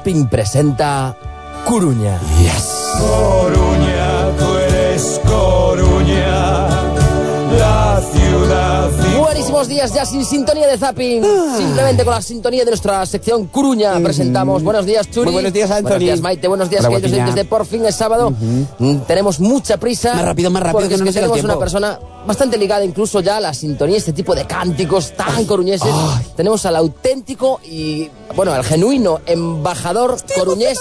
Zapping presenta Coruña. Yes. Coruña, tú eres Coruña, la ciudad. Buenísimos días ya sin sintonía de Zapping. Simplemente con la sintonía de nuestra sección Coruña presentamos. Buenos días, Churi. Muy buenos días, Anthony. Buenos días, Maite. Buenos días, queridos oyentes de Por Fin es Sábado. Tenemos mucha prisa. Más rápido, porque que es no que nos llega el tenemos tiempo. una persona bastante ligada incluso ya a la sintonía, este tipo de cánticos tan coruñeses. Tenemos al auténtico y, bueno, al genuino embajador coruñés.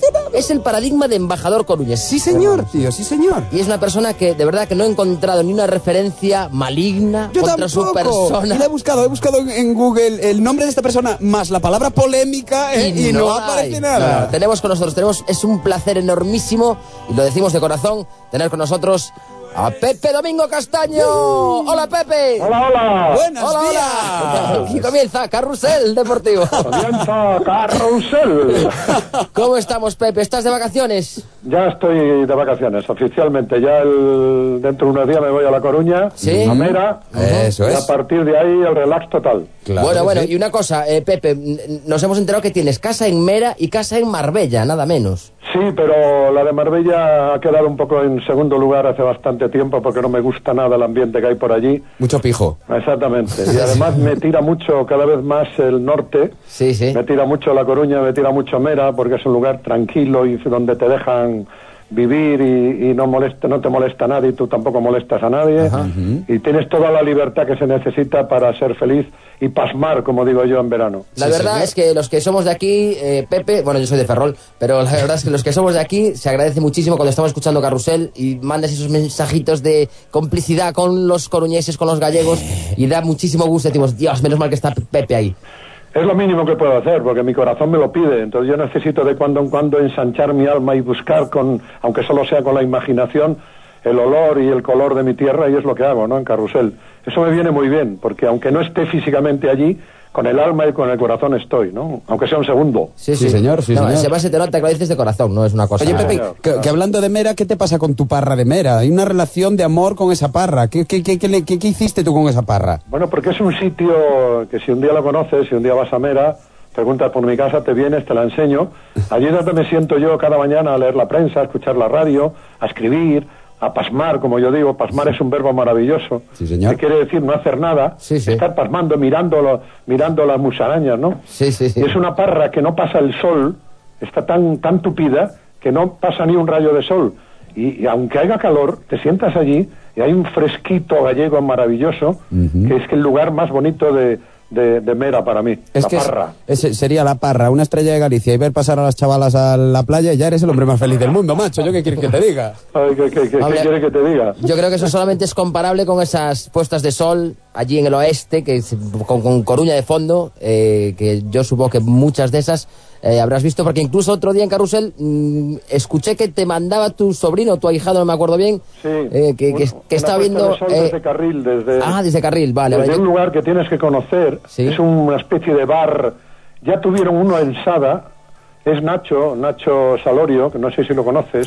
Es el paradigma de embajador coruñés. Sí, señor, tío, sí, señor. Y es una persona que de verdad que no he encontrado ni una referencia maligna Yo contra tampoco. su persona. Y la he buscado en Google el nombre de esta persona más la palabra polémica y no aparece hay. nada. No, tenemos con nosotros, es un placer enormísimo, y lo decimos de corazón, tener con nosotros a Pepe Domingo Castaño. ¡Hola, Pepe! Hola, hola. Buenos Hola, días. hola. Aquí comienza Carrusel Deportivo. Comienza Carrusel. ¿Cómo estamos, Pepe? ¿Estás de vacaciones? Ya estoy de vacaciones, oficialmente. Ya dentro de unos días me voy a La Coruña, ¿Sí? a Mera. Eso y es. a partir de ahí el relax total. Claro bueno, que bueno, sí. y una cosa, Pepe, nos hemos enterado que tienes casa en Mera y casa en Marbella, nada menos. Sí, pero la de Marbella ha quedado un poco en segundo lugar hace bastante tiempo porque no me gusta nada el ambiente que hay por allí. Mucho pijo. Exactamente. Y además me tira mucho cada vez más el norte. Sí, sí. Me tira mucho La Coruña, me tira mucho Mera, porque es un lugar tranquilo y donde te dejan vivir y no te molesta nadie y tú tampoco molestas a nadie. Y tienes toda la libertad que se necesita para ser feliz y pasmar, como digo yo, en verano. La Sí, verdad señor. es que los que somos de aquí, Pepe, bueno, yo soy de Ferrol, pero la verdad es que los que somos de aquí se agradece muchísimo cuando estamos escuchando Carrusel y mandas esos mensajitos de complicidad con los coruñeses, con los gallegos, y da muchísimo gusto. Decimos, Dios, menos mal que está Pepe ahí. Es lo mínimo que puedo hacer, porque mi corazón me lo pide. Entonces yo necesito de cuando en cuando ensanchar mi alma y buscar, aunque solo sea con la imaginación, el olor y el color de mi tierra, y es lo que hago, ¿no?, en Carrusel. Eso me viene muy bien, porque aunque no esté físicamente allí, con el alma y con el corazón estoy, ¿no? Aunque sea un segundo. Sí, señor, sí, No, señor. se te nota que lo dices de corazón, no es una cosa... Oye, Pepe, señor, que hablando de Mera, ¿qué te pasa con tu parra de Mera? Hay una relación de amor con esa parra. ¿Qué hiciste tú con esa parra? Bueno, porque es un sitio que si un día lo conoces, si un día vas a Mera, preguntas por mi casa, te vienes, te la enseño. Allí es donde me siento yo cada mañana a leer la prensa, a escuchar la radio, a escribir, a pasmar, como yo digo. Pasmar es un verbo maravilloso. Sí, señor. Que quiere decir no hacer nada, Sí, sí. estar pasmando, mirando las musarañas, ¿no? Sí, sí, sí. Y es una parra que no pasa el sol, está tan tupida que no pasa ni un rayo de sol. Y aunque haya calor, te sientas allí y hay un fresquito gallego maravilloso, que es que el lugar más bonito de Mera para mí, Es la que parra. ese sería la parra, una estrella de Galicia, y ver pasar a las chavalas a la playa, ya eres el hombre más feliz del mundo, macho. ¿Yo qué quieres que te diga? Ay, ¿qué Hombre, quiere que te diga? Yo creo que eso solamente es comparable con esas puestas de sol allí en el oeste, con Coruña de fondo, que yo supongo que muchas de esas habrás visto, porque incluso otro día en Carrusel escuché que te mandaba tu sobrino, tu ahijado, no me acuerdo bien, Sí, que estaba una viendo... puesta de sol desde Carril, desde Carril, vale. desde vale. un lugar que tienes que conocer. Sí. Es una especie de bar. Ya tuvieron uno en Sada, es Nacho Salorio, que no sé si lo conoces,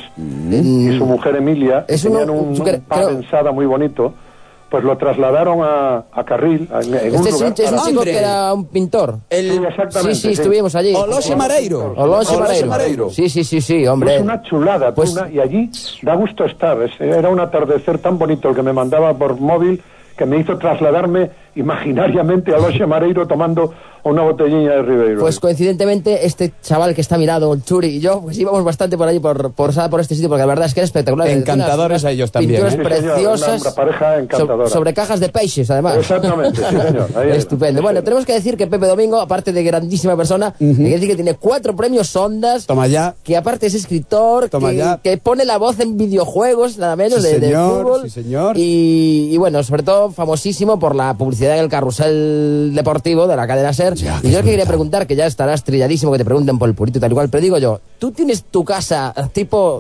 y su mujer Emilia, Es tenían uno- un yo pub creo- en Sada muy bonito. Pues lo trasladaron a Carril, en un Este lugar es un para- chico ¡Hombre! que era un pintor. Sí, exactamente. Sí, estuvimos allí. Olose Mareiro. Olose Olose Mareiro. Sí, hombre. Es una chulada, Pues- y allí da gusto estar. Era un atardecer tan bonito el que me mandaba por móvil, que me hizo trasladarme imaginariamente a Loche Mareiro tomando una botellina de Ribeiro. Pues coincidentemente, este chaval que está mirado, el Churi y yo, pues íbamos bastante por allí, por este sitio, porque la verdad es que era espectacular. Encantadores Unas a ellos también, pinturas ¿eh? Sí, señor, preciosas. una pareja encantadora. Sobre cajas de peixes, además. Exactamente, sí, señor. Ahí es. Estupendo. Sí, Bueno, sí. tenemos que decir que Pepe Domingo, aparte de grandísima persona, hay que decir que tiene 4 premios Ondas, Toma ya. que aparte es escritor, Toma ya. que pone la voz en videojuegos, nada menos, Sí, de señor, fútbol. sí, señor. Y bueno, sobre todo famosísimo por la publicidad en el carrusel deportivo de la cadena SER. Ya, Y yo que quería preguntar, que ya estarás trilladísimo, que te pregunten por el purito y tal igual, pero digo yo, ¿tú tienes tu casa tipo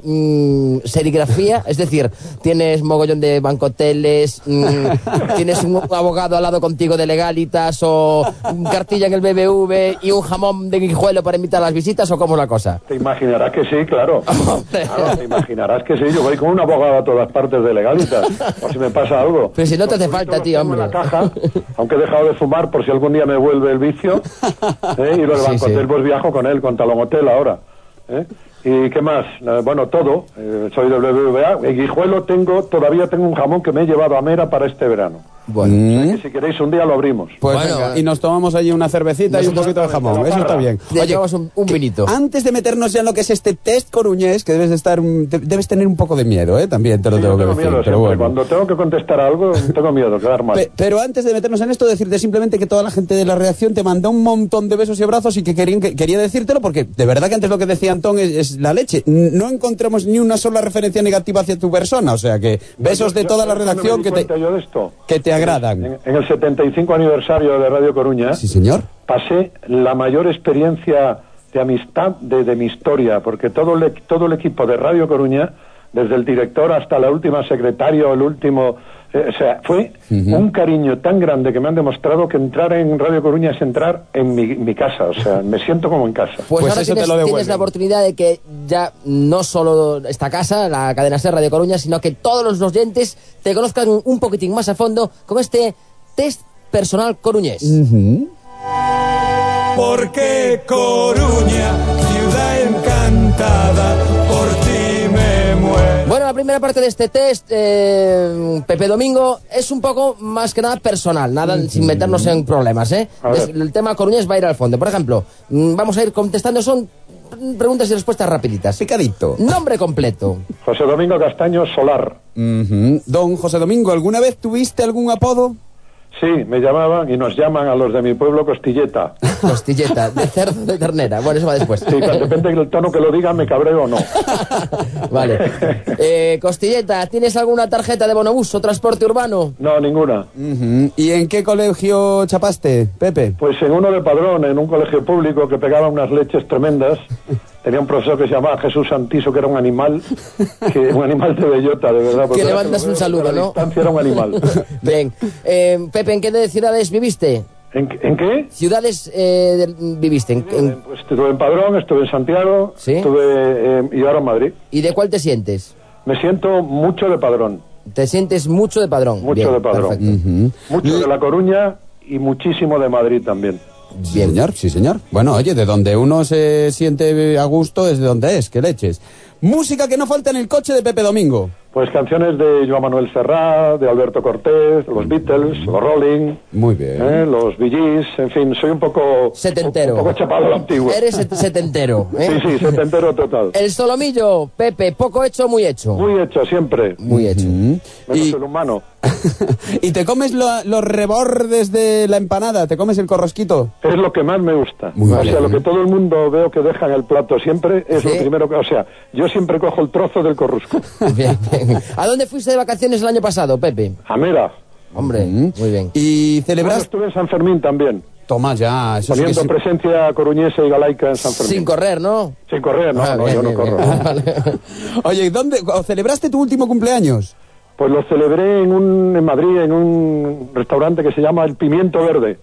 serigrafía? Es decir, ¿tienes mogollón de bancoteles? ¿Tienes un abogado al lado contigo de legalitas? ¿O cartilla en el BBV y un jamón de guijuelo para invitar a las visitas? ¿O cómo es la cosa? Te imaginarás que sí, claro. Claro, te imaginarás que sí. Yo voy con un abogado a todas partes de legalitas, por si me pasa algo. Pero si no te hace Los falta, los tío, tengo en hombre. la caja, Aunque he dejado de fumar por si algún día me vuelve el vicio. Y lo de Sí, Bancotel, sí. pues viajo con él, con Talón Hotel ahora. ¿Y qué más? Bueno, todo. Soy del BBVA. En Guijuelo todavía tengo un jamón que me he llevado a Mera para este verano. Bueno. O sea que si queréis un día lo abrimos. Pues Bueno, venga, y nos tomamos allí una cervecita y un poquito de jamón. Eso está bien. Le llevamos un vinito. Antes de meternos ya en lo que es este test coruñés, que debes tener un poco de miedo, también te lo Sí, tengo yo que tengo decir. miedo Pero siempre. bueno. Cuando tengo que contestar algo, tengo miedo, quedar mal. Pero antes de meternos en esto, decirte simplemente que toda la gente de la redacción te mandó un montón de besos y abrazos y que quería decírtelo porque de verdad que antes lo que decía Antón es la leche. No encontramos ni una sola referencia negativa hacia tu persona, o sea que besos de toda la redacción ¿Cuándo me di cuenta yo de esto? que te agradan. En el 75 aniversario de Radio Coruña, Sí, señor. pasé la mayor experiencia de amistad de mi historia, porque todo el equipo de Radio Coruña, desde el director hasta la última secretaria o el último... o sea, fue un cariño tan grande que me han demostrado que entrar en Radio Coruña es entrar en mi casa, o sea, me siento como en casa. Pues ahora eso te tienes, lo devuelven. tienes la oportunidad de que ya no solo esta casa, la cadena SER Radio Coruña, sino que todos los oyentes te conozcan un poquitín más a fondo con este test personal coruñés. Porque Coruña, ciudad encantada, por ti me muero. Bueno, la primera parte de este test, Pepe Domingo, es un poco más que nada personal, nada sin meternos en problemas, ¿eh? A ver. El tema coruñés va a ir al fondo. Por ejemplo, vamos a ir contestando, son preguntas y respuestas rapiditas. Picadito. Nombre completo. José Domingo Castaño Solar. Don José Domingo, ¿alguna vez tuviste algún apodo? Sí, me llamaban y nos llaman a los de mi pueblo Costilleta. Costilleta, de cerdo, de ternera. Bueno, eso va después. Sí, depende del tono que lo diga, me cabreo o no. Vale. Costilleta, ¿tienes alguna tarjeta de bonobús o transporte urbano? No, ninguna. ¿Y en qué colegio chapaste, Pepe? Pues en uno de Padrón, en un colegio público que pegaba unas leches tremendas, tenía un profesor que se llamaba Jesús Santiso, que era un animal de bellota, de verdad. porque Que le ahora mandas lo un veo, saludo, a la ¿no? distancia era un animal. Bien. Pepe, ¿en qué ciudades viviste? ¿En qué? ¿Ciudades viviste? Pues estuve en Padrón, estuve en Santiago, ¿Sí? estuve y ahora en Madrid. ¿Y de cuál te sientes? Me siento mucho de Padrón, ¿Te sientes mucho de Padrón? mucho Bien, de Padrón. Perfecto. Mucho de La Coruña y muchísimo de Madrid también. Sí, señor, sí, señor. Bueno, oye, de donde uno se siente a gusto es de donde es, que leches. Música que no falta en el coche de Pepe Domingo. Pues canciones de Joan Manuel Serrat, de Alberto Cortés, los Beatles, los Rolling, Muy bien. los Bee Gees, en fin, soy un poco... Setentero. Un poco chapado a la antigua. Eres setentero, ¿eh? Sí, setentero total. El solomillo, Pepe, poco hecho, muy hecho. Muy hecho, siempre. Muy hecho. Menos Y- el humano. ¿Y te comes los rebordes de la empanada? ¿Te comes el corrosquito? Es lo que más me gusta. Muy o bien. sea, lo que todo el mundo veo que deja en el plato siempre es ¿Sí? lo primero que... O sea, yo siempre cojo el trozo del corrusco. Bien, bien. ¿A dónde fuiste de vacaciones el año pasado, Pepe? A Mera. Hombre, muy bien. ¿Y Bueno, celebras? estuve en San Fermín también, Toma ya, eso sí que poniendo sí. presencia coruñesa y galaica en San Fermín. Sin correr, ¿no? Sin correr, no, Ah, no, bien, yo no bien, corro. bien. Vale. Oye, ¿o celebraste tu último cumpleaños? Pues lo celebré en Madrid, en un restaurante que se llama El Pimiento Verde,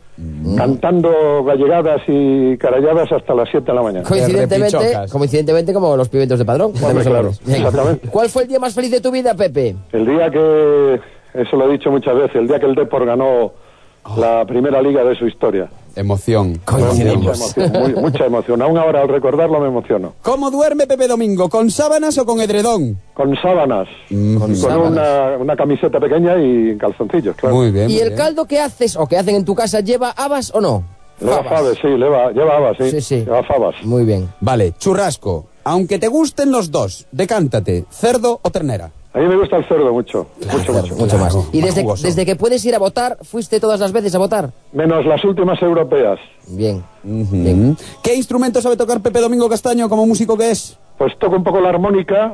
cantando gallegadas y caralladas hasta las 7 de la mañana. repichocas. Coincidentemente como los pimientos de Padrón. Hombre, claro, Bien. exactamente. ¿Cuál fue el día más feliz de tu vida, Pepe? El día que, eso lo he dicho muchas veces, el día que el Depor ganó la primera liga de su historia. Emoción. Coincidimos. Mucha emoción. Aún ahora al recordarlo me emociono. ¿Cómo duerme Pepe Domingo? ¿Con sábanas o con edredón? Con sábanas, y con sábanas. una camiseta pequeña y calzoncillos, claro. Muy bien. ¿Y muy el bien. caldo que haces o que hacen en tu casa lleva habas o no? Lleva faves, sí, lleva habas, sí. Sí, sí. Lleva fabas. Muy bien. Vale, churrasco. Aunque te gusten los dos, decántate, cerdo o ternera. A mí me gusta el cerdo mucho, Mucho más. Claro, ¿Y más jugoso. desde que puedes ir a votar, fuiste todas las veces a votar? Menos las últimas europeas. Bien. Mm. ¿Qué instrumento sabe tocar Pepe Domingo Castaño como músico que es? Pues toco un poco la armónica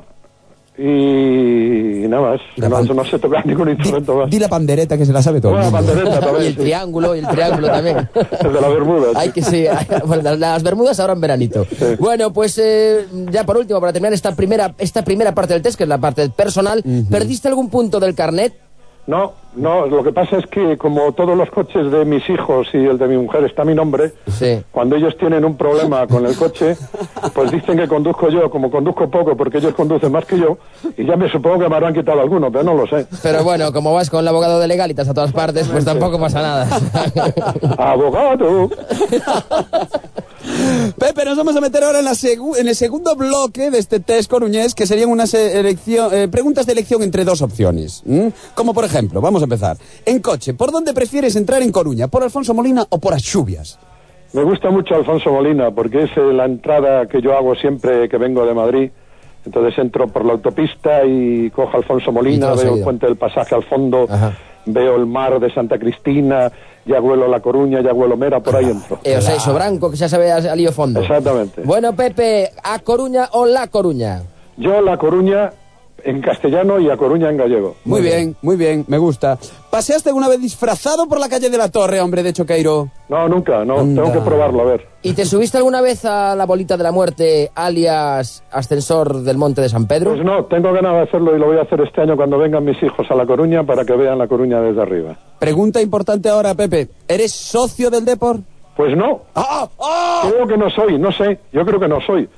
y nada más. No sé tocar ningún instrumento más. Di la pandereta que se la sabe todo el Bueno, la mundo. pandereta Y también. el sí. triángulo también. El de la Bermuda. Hay que sí, bueno, las Bermudas ahora en veranito. Bueno, pues ya por último, para terminar esta primera parte del test, que es la parte personal, ¿perdiste algún punto del carnet? No, lo que pasa es que como todos los coches de mis hijos y el de mi mujer está a mi nombre, Sí. cuando ellos tienen un problema con el coche, pues dicen que conduzco yo, como conduzco poco porque ellos conducen más que yo, y ya me supongo que me habrán quitado alguno, pero no lo sé. Pero bueno, como vas con el abogado de Legalitas a todas partes, pues tampoco pasa nada. ¡Abogado! Pepe, nos vamos a meter ahora en el segundo bloque de este test coruñés, que serían unas preguntas de elección entre dos opciones. Como por ejemplo, vamos a empezar. En coche, ¿por dónde prefieres entrar en Coruña? ¿Por Alfonso Molina o por Axubias? Me gusta mucho Alfonso Molina porque es la entrada que yo hago siempre que vengo de Madrid. Entonces entro por la autopista y cojo Alfonso Molina, veo el puente del Pasaje al fondo, Ajá. veo el mar de Santa Cristina, ya huelo La Coruña, ya huelo Mera, por ahí entro. O sea, iso branco, que xa sabe a lío fondo. Exactamente. Bueno, Pepe, ¿a Coruña o La Coruña? Yo La Coruña en castellano y A Coruña en gallego. Muy bien, me gusta. ¿Paseaste alguna vez disfrazado por la calle de la Torre, hombre de Choqueiro? No, nunca, no, Anda. tengo que probarlo, a ver. ¿Y te subiste alguna vez a la bolita de la muerte, alias ascensor del Monte de San Pedro? Pues no, tengo ganas de hacerlo y lo voy a hacer este año cuando vengan mis hijos a La Coruña para que vean La Coruña desde arriba. Pregunta importante ahora, Pepe. ¿Eres socio del Depor? Pues no, creo que no soy, no sé, yo creo que no soy.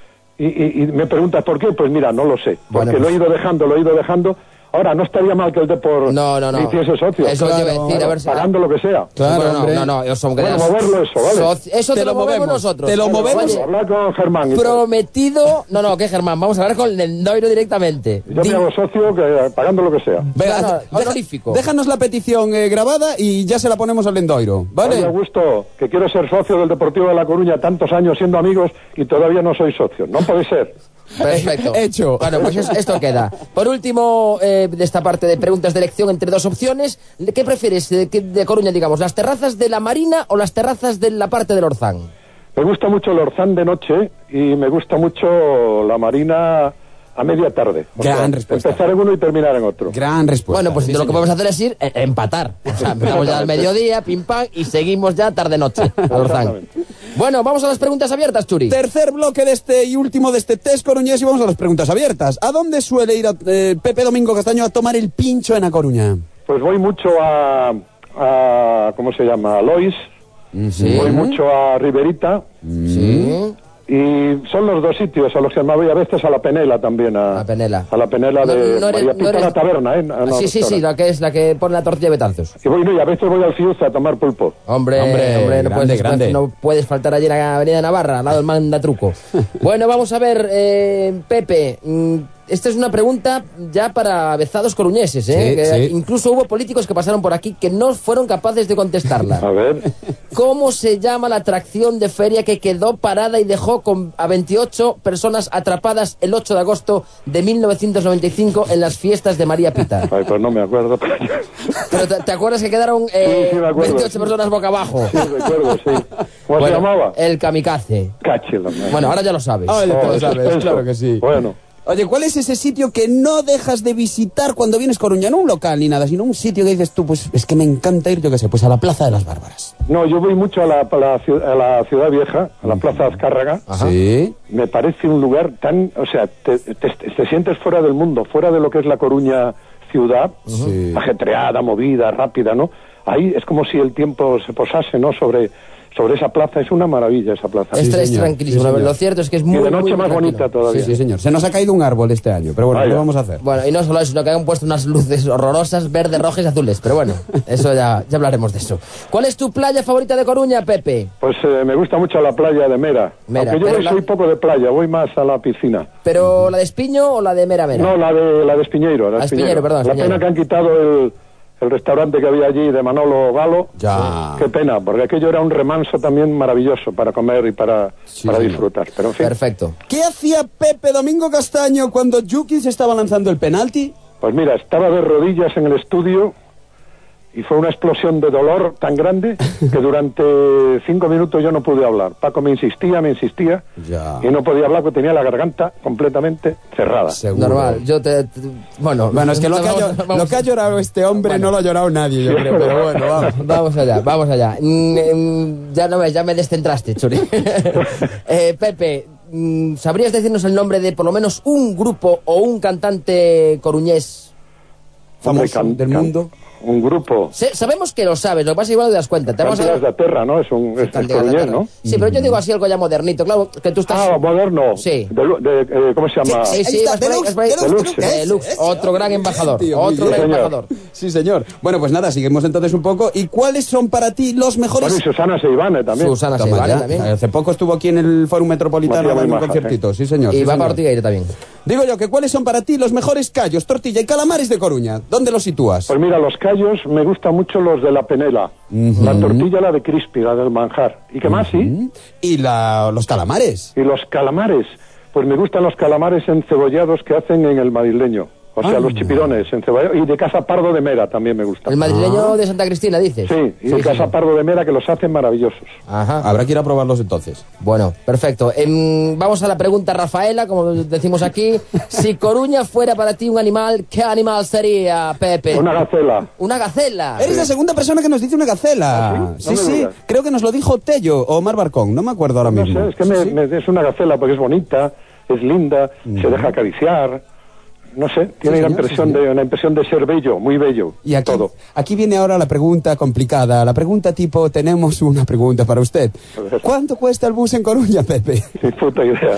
Y me preguntas por qué, pues mira, no lo sé, porque Bueno, pues- lo he ido dejando. Ahora, no estaría mal que el Depor No. me hiciese socio. Eso Claro, te iba a decir, a ver si... Pagando lo que sea. Claro, Bueno, hombre. no, eso Bueno, moverlo eso, ¿vale? Eso te lo movemos nosotros. Te lo Bueno, movemos. vamos a hablar con Germán. y tal. Prometido... No, ¿qué, Germán? Vamos a hablar con el Noiro directamente. Yo me hago socio pagando lo que sea. Venga, honorífico. déjanos la petición grabada y ya se la ponemos al Lendoiro, ¿vale? Oye, Augusto, que quiero ser socio del Deportivo de La Coruña tantos años siendo amigos y todavía no soy socio. No puede ser. Perfecto. Hecho. Bueno, pues esto queda. Por último, de esta parte de preguntas de elección entre dos opciones, ¿qué prefieres de Coruña, digamos? ¿Las terrazas de la Marina o las terrazas de la parte del Orzán? Me gusta mucho el Orzán de noche y me gusta mucho la Marina a media tarde. O Gran sea, respuesta. empezar en uno y terminar en otro. Gran respuesta. Bueno, pues Sí, lo que señor. podemos hacer es ir empatar. O sea, empezamos ya al mediodía, pim pam, y seguimos ya tarde-noche al Orzán. Exactamente. Bueno, vamos a las preguntas abiertas, Churi. Tercer bloque de este y último de este test coruñés y vamos a las preguntas abiertas. ¿A dónde suele ir Pepe Domingo Castaño a tomar el pincho en A Coruña? Pues voy mucho a ¿cómo se llama? A Lois, Sí. voy mucho a Riberita Sí. y son los dos sitios a los que me voy a veces a la Penela también. A Penela. A la Penela de No eres- María Pita, la taberna, ¿eh? No, sí, restaurante. la que es la que pone la tortilla de Betanzos. Y voy, no, y a veces voy al Fiuza a tomar pulpo. Hombre, Hombre, grande, grande. no puedes faltar allí en la Avenida Navarra, al lado del Mandatruco. Bueno, vamos a ver, Pepe, esta es una pregunta ya para avezados coruñeses, Sí, que sí. incluso hubo políticos que pasaron por aquí que no fueron capaces de A contestarla. ver. ¿Cómo se llama la atracción de feria que quedó parada y dejó a 28 personas atrapadas el 8 de agosto de 1995 en las fiestas de María Pita? Ay, pues no me acuerdo. Pero ¿te acuerdas que quedaron sí, me acuerdo. 28 personas boca abajo? Sí, recuerdo, sí. ¿Cómo se Bueno, llamaba? El kamikaze. Cachila. Bueno, ahora ya lo sabes. Ah, ya te lo Oh, sabes, suspenso. claro que sí. Bueno, Oye, ¿cuál es ese sitio que no dejas de visitar cuando vienes Coruña? No un local ni nada, sino un sitio que dices tú, pues es que me encanta ir, yo qué sé, pues a la Plaza de las Bárbaras. no, yo voy mucho a la Ciudad Vieja, a la Plaza Azcárraga. Sí. Me parece un lugar tan, o sea, te sientes fuera del mundo, fuera de lo que es La Coruña ciudad, Sí. ajetreada, movida, rápida, ¿no? Ahí es como si el tiempo se posase, ¿no? Sobre esa plaza, es una maravilla esa plaza. Es, Sí, es señor. tranquilísimo. Sí, señor. Lo cierto es que es Y muy, de noche muy más tranquilo. bonita todavía. Sí, sí, señor. Se nos ha caído un árbol este año, pero bueno, Vaya. ¿qué vamos a hacer? Bueno, y no solo eso, sino que han puesto unas luces horrorosas, verdes, rojas y azules. Pero bueno, eso ya hablaremos de eso. ¿Cuál es tu playa favorita de Coruña, Pepe? Pues me gusta mucho la playa de Mera. Mera, Aunque yo pero soy poco de playa, voy más a la piscina. ¿Pero la de Espiño o la de Mera Mera? No, la de Espiñeiro. Ah, Espiñeiro, perdón, La Espiñeiro. pena que han quitado el restaurante que había allí de Manolo Galo. Ya. Qué pena, porque aquello era un remanso también maravilloso para comer y para señor. disfrutar. Pero en fin, Perfecto. ¿Qué hacía Pepe Domingo Castaño cuando Yuki se estaba lanzando el penalti? pues mira, estaba de rodillas en el estudio y fue una explosión de dolor tan grande que durante 5 minutos yo no pude hablar. Paco me insistía Ya. y no podía hablar porque tenía la garganta completamente cerrada. Seguro. Normal. Yo Bueno, es que lo que ha llorado este hombre no lo ha llorado nadie, yo creo, pero bueno, vamos. Vamos allá. Ya no ves, ya me descentraste, Churi. Pepe, ¿sabrías decirnos el nombre de por lo menos un grupo o un cantante coruñés famoso del mundo. Un grupo. Sabemos que lo sabes, lo que pasa es que igual no te das cuenta. Cantigas de Terra, ¿no? Es coruñés, ¿no? Sí, pero yo digo así algo ya modernito, claro, que tú estás... Ah, moderno. Sí. ¿Cómo se llama? Sí, Deluxe. Otro gran embajador, embajador. Sí, señor. Bueno, pues nada, seguimos entonces un poco. ¿Y cuáles son para ti los mejores...? Bueno, y Susana Seivane también. Susana Seivane también. Hace poco estuvo aquí en el Fórum Metropolitano en un conciertito, sí, señor. Y sí, va señor. para Ortigueira también. Digo yo, que ¿cuáles son para ti los mejores callos, tortilla y calamares de Coruña? ¿Dónde los sitúas? Pues mira, los callos me gustan mucho los de la Penela. La tortilla, la de crispy, la del manjar. ¿Y qué más, sí? ¿Y los calamares? Y los calamares. Pues me gustan los calamares encebollados que hacen en el madrileño. O sea, los chipirones encebollados. Y de Casa Pardo de Mera también me gustan. ¿El madrileño de Santa Cristina, dices? Sí, y de Casa Pardo de Mera, que los hacen maravillosos. Ajá. Habrá que ir a probarlos entonces. Bueno, perfecto. Vamos a la pregunta, Rafaela, como decimos aquí. Si Coruña fuera para ti un animal, ¿qué animal sería, Pepe? Una gacela. Una gacela. Eres la segunda persona que nos dice una gacela. ¿Ah, sí? Sí, No me sí. digas. Creo que nos lo dijo Tello o Omar Barcón. No me acuerdo ahora No mismo. sé, es que es una gacela porque es bonita, es linda, se deja acariciar. No sé, tiene señor, una impresión de ser bello, muy bello. Y aquí, todo. aquí viene ahora la pregunta complicada. La pregunta tipo, tenemos una pregunta para usted. A ver. ¿Cuánto cuesta el bus en Coruña, Pepe? Sin puta idea.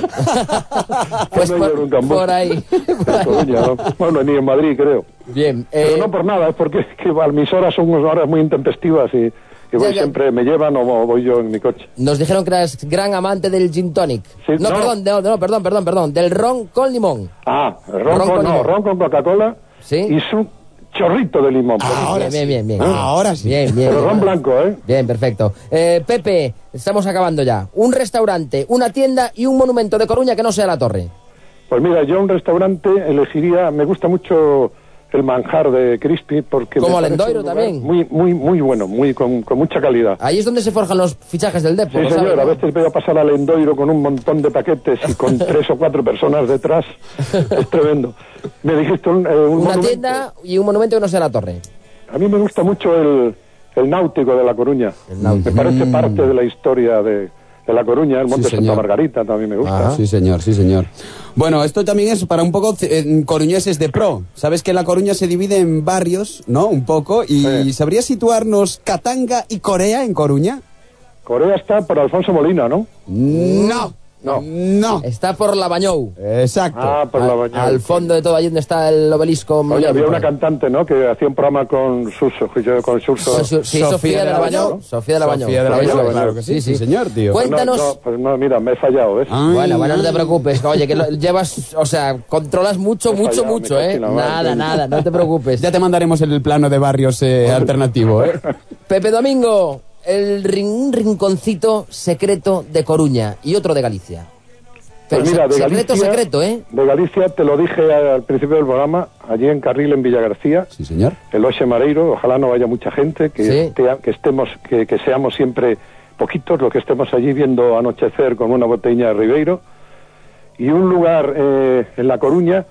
Pues No he ido nunca en bus. por ahí. En Coruña, ¿no? Bueno, ni en Madrid, creo. Bien. Pero no por nada, es porque mis horas son unas horas muy intempestivas y voy Ya. siempre, me llevan o voy yo en mi coche. Nos dijeron que eras gran amante del gin tonic. Sí, no, no. perdón. Del ron con limón. Ah, Ron con limón. ron con Coca-Cola Sí. y su chorrito de limón. Ahora bien. Ahora sí. Bien. Pero ron blanco, ¿eh? Bien, perfecto. Pepe, estamos acabando ya. Un restaurante, una tienda y un monumento de Coruña que no sea la Torre. Pues mira, yo un restaurante elegiría, me gusta mucho el manjar de Crispy porque Como me parece Alendoiro un lugar también. muy bueno, con mucha calidad. Ahí es donde se forjan los fichajes del Depor. Sí, ¿lo sabes, señor, no? a veces veo pasar al Endoiro con un montón de paquetes y con 3 o 4 personas detrás. Es tremendo. Me dijiste un Una monumento. tienda y un monumento que no sea la Torre. A mí me gusta mucho el náutico de La Coruña. El náutico. Me parece parte de la historia de La Coruña. El Monte Sí, Santa señor. Margarita también me gusta. Ajá. Sí, señor, sí, señor. Bueno, esto también es para un poco coruñeses de pro. Sabes que La Coruña se divide en barrios, ¿no? Un poco. ¿Y Sí. sabrías situarnos Katanga y Corea en Coruña? Corea está por Alfonso Molina, ¿no? No. No. Está por la Bañou. Exacto. Ah, por la bañada. Al fondo de todo, allí donde está el obelisco. Oye, Millennium, había por una ahí. cantante, ¿no? Que hacía un programa con Suso. Sí, Sofía de la Bañou. Sofía de la Bañou. Sofía de la Eso Bañou, es. claro que sí, sí, señor, tío. Cuéntanos. Pues no, mira, me he fallado, ¿ves? Ay, Bueno, no te ay. preocupes. Oye, que llevas, o sea, controlas mucho, Me he fallado, me cago ¿eh? en la madre. Nada, no te preocupes. Ya te mandaremos el plano de barrios alternativo, ¿eh? Pepe Domingo, un rinconcito secreto de Coruña y otro de Galicia. Pero Pues mira, de secreto, ¿eh? De Galicia, te lo dije al principio del programa, allí en Carril, en Villagarcía, Sí, señor. el Oxe Mareiro, ojalá no vaya mucha gente, que, Sí. que seamos siempre poquitos los que estemos allí viendo anochecer con una botella de Ribeiro. Y un lugar en La Coruña,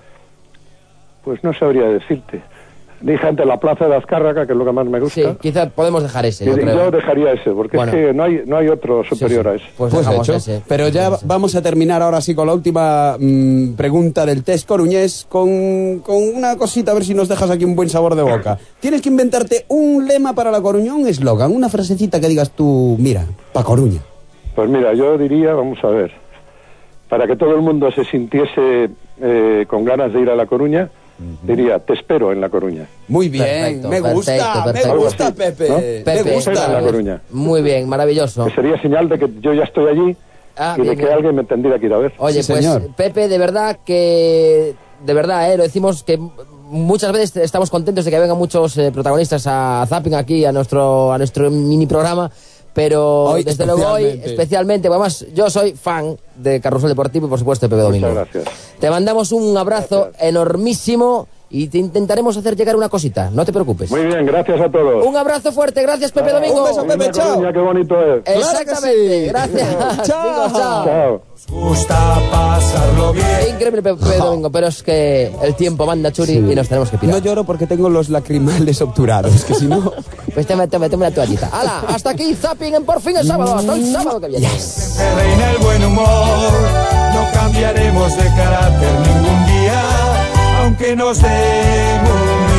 pues no sabría decirte. Dije antes la Plaza de Azcárraga, que es lo que más me gusta. Sí, quizá podemos dejar ese, yo Y creo. yo dejaría ese, porque Bueno. es que no hay otro superior a ese. Pues Pues dejamos hecho. ese. Pero ya vamos a terminar ahora sí con la última pregunta del test coruñés, con una cosita, a ver si nos dejas aquí un buen sabor de boca. Tienes que inventarte un lema para La Coruña, un eslogan, una frasecita que digas tú, mira, pa' Coruña. Pues mira, yo diría, vamos a ver, para que todo el mundo se sintiese con ganas de ir a La Coruña, diría, te espero en La Coruña. Muy bien, Perfecto, me gusta, perfecto. me gusta, Algo así, Pepe. ¿no? Me Pepe, gusta. en La Coruña. Muy bien, maravilloso. Que sería señal de que yo ya estoy allí Ah, y de bien, que bien. alguien me tendría que ir a ver. Oye, Sí, pues señor. Pepe, de verdad, lo decimos que muchas veces estamos contentos de que vengan muchos protagonistas a Zapping aquí, a nuestro mini programa, pero Hoy desde luego hoy especialmente. especialmente, pues además yo soy fan de Carrusel Deportivo y por supuesto de Pepe Domingo. Muchas gracias. Te mandamos un abrazo enormísimo y te intentaremos hacer llegar una cosita, no te preocupes. Muy bien, gracias a todos. Un abrazo fuerte, gracias Pepe Domingo. Un beso, Pepe. Venga, chao. Coruña, qué bonito es. Exactamente, sí. gracias. Chao. Digo, chao. Chao. Gusta pasarlo bien. Increíble Pepe Domingo, pero es que el tiempo manda, Churi, y nos tenemos que pirar. No lloro porque tengo los lacrimales obturados, que si no... Pues tome una toallita. ¡Hala! Hasta aquí Zapping en Por Fin el sábado. Hasta el sábado que viene. Se reina el buen humor. No cambiaremos de carácter ningún día, aunque nos den un